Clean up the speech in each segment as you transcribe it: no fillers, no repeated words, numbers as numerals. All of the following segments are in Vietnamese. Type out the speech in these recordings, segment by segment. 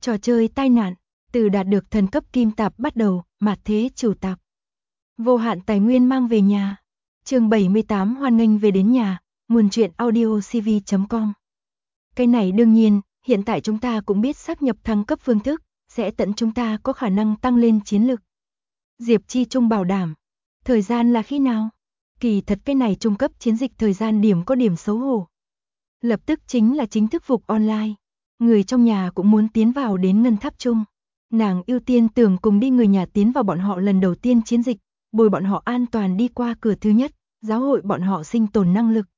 Trò chơi tai nạn, từ đạt được thần cấp kim tạp bắt đầu, mạt thế chủ tạp. Vô hạn tài nguyên mang về nhà. Chương 78 hoan nghênh về đến nhà, nguồn truyện audio cv.com. Cái này đương nhiên, hiện tại chúng ta cũng biết xác nhập thăng cấp phương thức, sẽ tận chúng ta có khả năng tăng lên chiến lực. Diệp Chi Trung bảo đảm. Thời gian là khi nào? Kỳ thật cái này trung cấp chiến dịch thời gian điểm có điểm xấu hổ. Lập tức chính là chính thức phục online. Người trong nhà cũng muốn tiến vào đến ngân tháp chung. Nàng ưu tiên tưởng cùng đi người nhà tiến vào bọn họ lần đầu tiên chiến dịch, bồi bọn họ an toàn đi qua cửa thứ nhất, giáo hội bọn họ sinh tồn năng lực.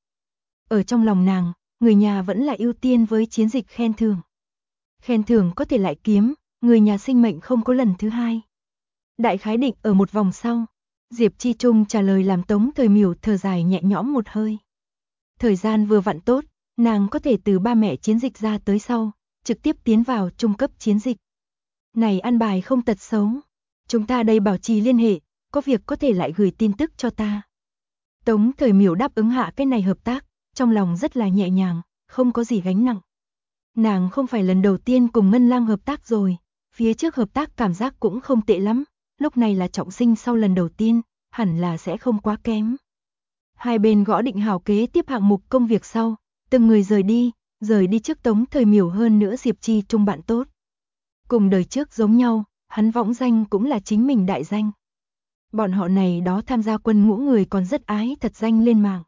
Ở trong lòng nàng, người nhà vẫn là ưu tiên với chiến dịch khen thưởng. Khen thưởng có thể lại kiếm, người nhà sinh mệnh không có lần thứ hai. Đại khái định ở một vòng sau, Diệp Chi Trung trả lời làm Tống Thời Miểu thở dài nhẹ nhõm một hơi. Thời gian vừa vặn tốt, nàng có thể từ ba mẹ chiến dịch ra tới sau, trực tiếp tiến vào trung cấp chiến dịch. Này ăn bài không tật xấu, chúng ta đây bảo trì liên hệ, có việc có thể lại gửi tin tức cho ta. Tống Thời Miểu đáp ứng hạ cái này hợp tác, trong lòng rất là nhẹ nhàng, không có gì gánh nặng. Nàng không phải lần đầu tiên cùng Ngân Lang hợp tác rồi, phía trước hợp tác cảm giác cũng không tệ lắm, lúc này là trọng sinh sau lần đầu tiên, hẳn là sẽ không quá kém. Hai bên gõ định hảo kế tiếp hạng mục công việc sau, từng người rời đi trước Tống Thời Miểu hơn nữa Diệp Chi Trung bạn tốt. Cùng đời trước giống nhau, hắn võng danh cũng là chính mình đại danh. Bọn họ này đó tham gia quân ngũ người còn rất ái thật danh lên mạng.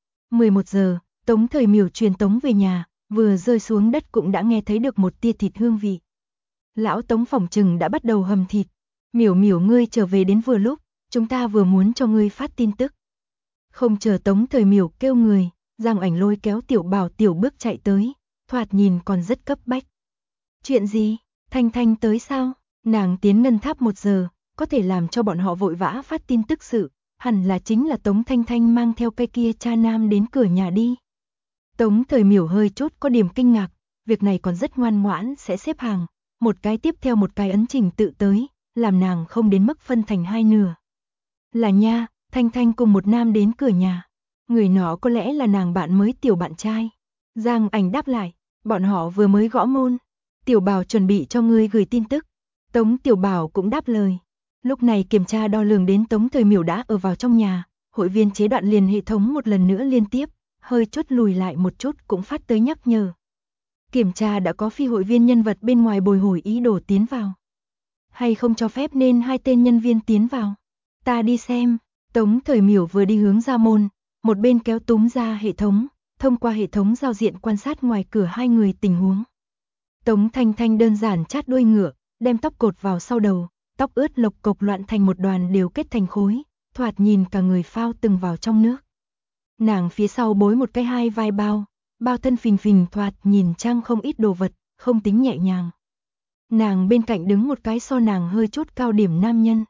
11 giờ, Tống Thời Miểu truyền tống về nhà, vừa rơi xuống đất cũng đã nghe thấy được một tia thịt hương vị. Lão Tống phỏng chừng đã bắt đầu hầm thịt. Miểu Miểu ngươi trở về đến vừa lúc, chúng ta vừa muốn cho ngươi phát tin tức. Không chờ Tống Thời Miểu kêu người, Giang Ảnh lôi kéo Tiểu Bảo tiểu bước chạy tới, thoạt nhìn còn rất cấp bách. Chuyện gì? Thanh Thanh tới sao? Nàng tiến ngân tháp 1 giờ, có thể làm cho bọn họ vội vã phát tin tức sự, hẳn là chính là Tống Thanh Thanh mang theo cái kia cha nam đến cửa nhà đi. Tống Thời Miểu hơi chút có điểm kinh ngạc, việc này còn rất ngoan ngoãn sẽ xếp hàng, một cái tiếp theo một cái ấn trình tự tới, làm nàng không đến mức phân thành hai nửa. Là nha, Thanh Thanh cùng một nam đến cửa nhà. Người nọ có lẽ là nàng bạn mới Tiểu bạn trai. Giang Ảnh đáp lại, bọn họ vừa mới gõ môn. Tiểu Bảo chuẩn bị cho ngươi gửi tin tức. Tống Tiểu Bảo cũng đáp lời. Lúc này kiểm tra đo lường đến Tống Thời Miểu đã ở vào trong nhà, hội viên chế đoạn liền hệ thống một lần nữa liên tiếp, hơi chút lùi lại một chút cũng phát tới nhắc nhở. Kiểm tra đã có phi hội viên nhân vật bên ngoài bồi hồi ý đồ tiến vào. Hay không cho phép nên hai tên nhân viên tiến vào. Ta đi xem. Tống Thời Miểu vừa đi hướng ra môn, một bên kéo túm ra hệ thống, thông qua hệ thống giao diện quan sát ngoài cửa hai người tình huống. Tống Thanh Thanh đơn giản chát đuôi ngựa, đem tóc cột vào sau đầu, tóc ướt lộc cộc loạn thành một đoàn đều kết thành khối, thoạt nhìn cả người phao từng vào trong nước. Nàng phía sau bối một cái hai vai bao thân phình phình thoạt nhìn trang không ít đồ vật, không tính nhẹ nhàng. Nàng bên cạnh đứng một cái so nàng hơi chút cao điểm nam nhân.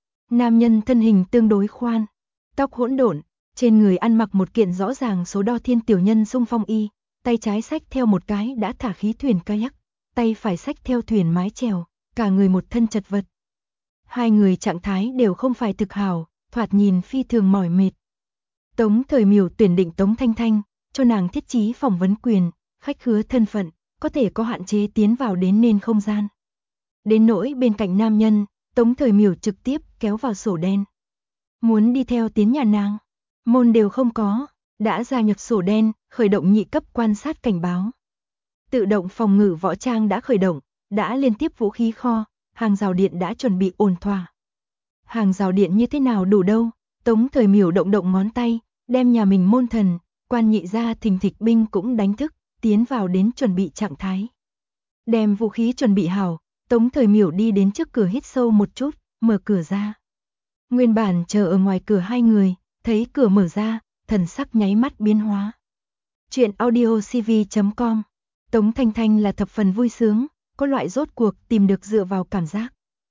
Nam nhân thân hình tương đối khoan, tóc hỗn độn, trên người ăn mặc một kiện rõ ràng số đo thiên tiểu nhân xung phong y, tay trái xách theo một cái đã thả khí thuyền kayak, tay phải xách theo thuyền mái chèo, cả người một thân chật vật. Hai người trạng thái đều không phải thực hảo, thoạt nhìn phi thường mỏi mệt. Tống Thời Miểu tuyển định Tống Thanh Thanh, cho nàng thiết trí phỏng vấn quyền, khách khứa thân phận, có thể có hạn chế tiến vào đến nên không gian. Đến nỗi bên cạnh nam nhân, Tống Thời Miểu trực tiếp kéo vào sổ đen. Muốn đi theo tiến nhà nàng, môn đều không có, đã gia nhập sổ đen, khởi động nhị cấp quan sát cảnh báo. Tự động phòng ngự võ trang đã khởi động, đã liên tiếp vũ khí kho, hàng rào điện đã chuẩn bị ổn thỏa. Hàng rào điện như thế nào đủ đâu? Tống Thời Miểu động động ngón tay, đem nhà mình môn thần, quan nhị gia thình thịch binh cũng đánh thức, tiến vào đến chuẩn bị trạng thái. Đem vũ khí chuẩn bị hảo, Tống Thời Miểu đi đến trước cửa hít sâu một chút, mở cửa ra. Nguyên bản chờ ở ngoài cửa hai người, thấy cửa mở ra, thần sắc nháy mắt biến hóa. Chuyện audio cv.com. Tống Thanh Thanh là thập phần vui sướng, có loại rốt cuộc tìm được dựa vào cảm giác.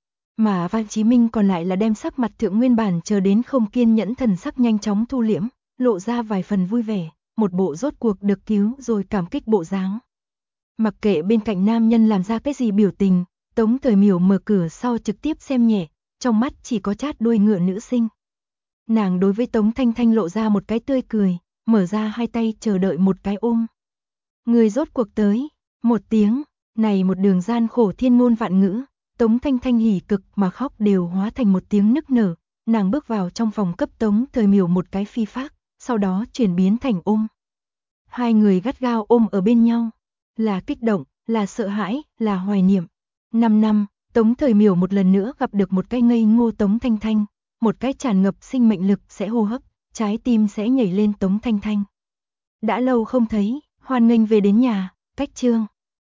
Mà Văn Chí Minh còn lại là đem sắc mặt thượng nguyên bản chờ đến không kiên nhẫn thần sắc nhanh chóng thu liễm, lộ ra vài phần vui vẻ, một bộ rốt cuộc được cứu rồi cảm kích bộ dáng. Mặc kệ bên cạnh nam nhân làm ra cái gì biểu tình, Tống Thời Miểu mở cửa sau trực tiếp xem nhẹ, trong mắt chỉ có chát đuôi ngựa nữ sinh. Nàng đối với Tống Thanh Thanh lộ ra một cái tươi cười, mở ra hai tay chờ đợi một cái ôm. Người rốt cuộc tới, một tiếng, Này một đường gian khổ thiên ngôn vạn ngữ, Tống Thanh Thanh hỉ cực mà khóc đều hóa thành một tiếng nức nở, nàng bước vào trong phòng cấp Tống Thời Miểu một cái phi phác, sau đó chuyển biến thành ôm. Hai người gắt gao ôm ở bên nhau, là kích động, là sợ hãi, là hoài niệm. 5 năm, Tống Thời Miểu một lần nữa gặp được một cái ngây ngô Tống Thanh Thanh, một cái tràn ngập sinh mệnh lực sẽ hô hấp, trái tim sẽ nhảy lên Tống Thanh Thanh. Đã lâu không thấy, hoan nghênh về đến nhà, cách chương.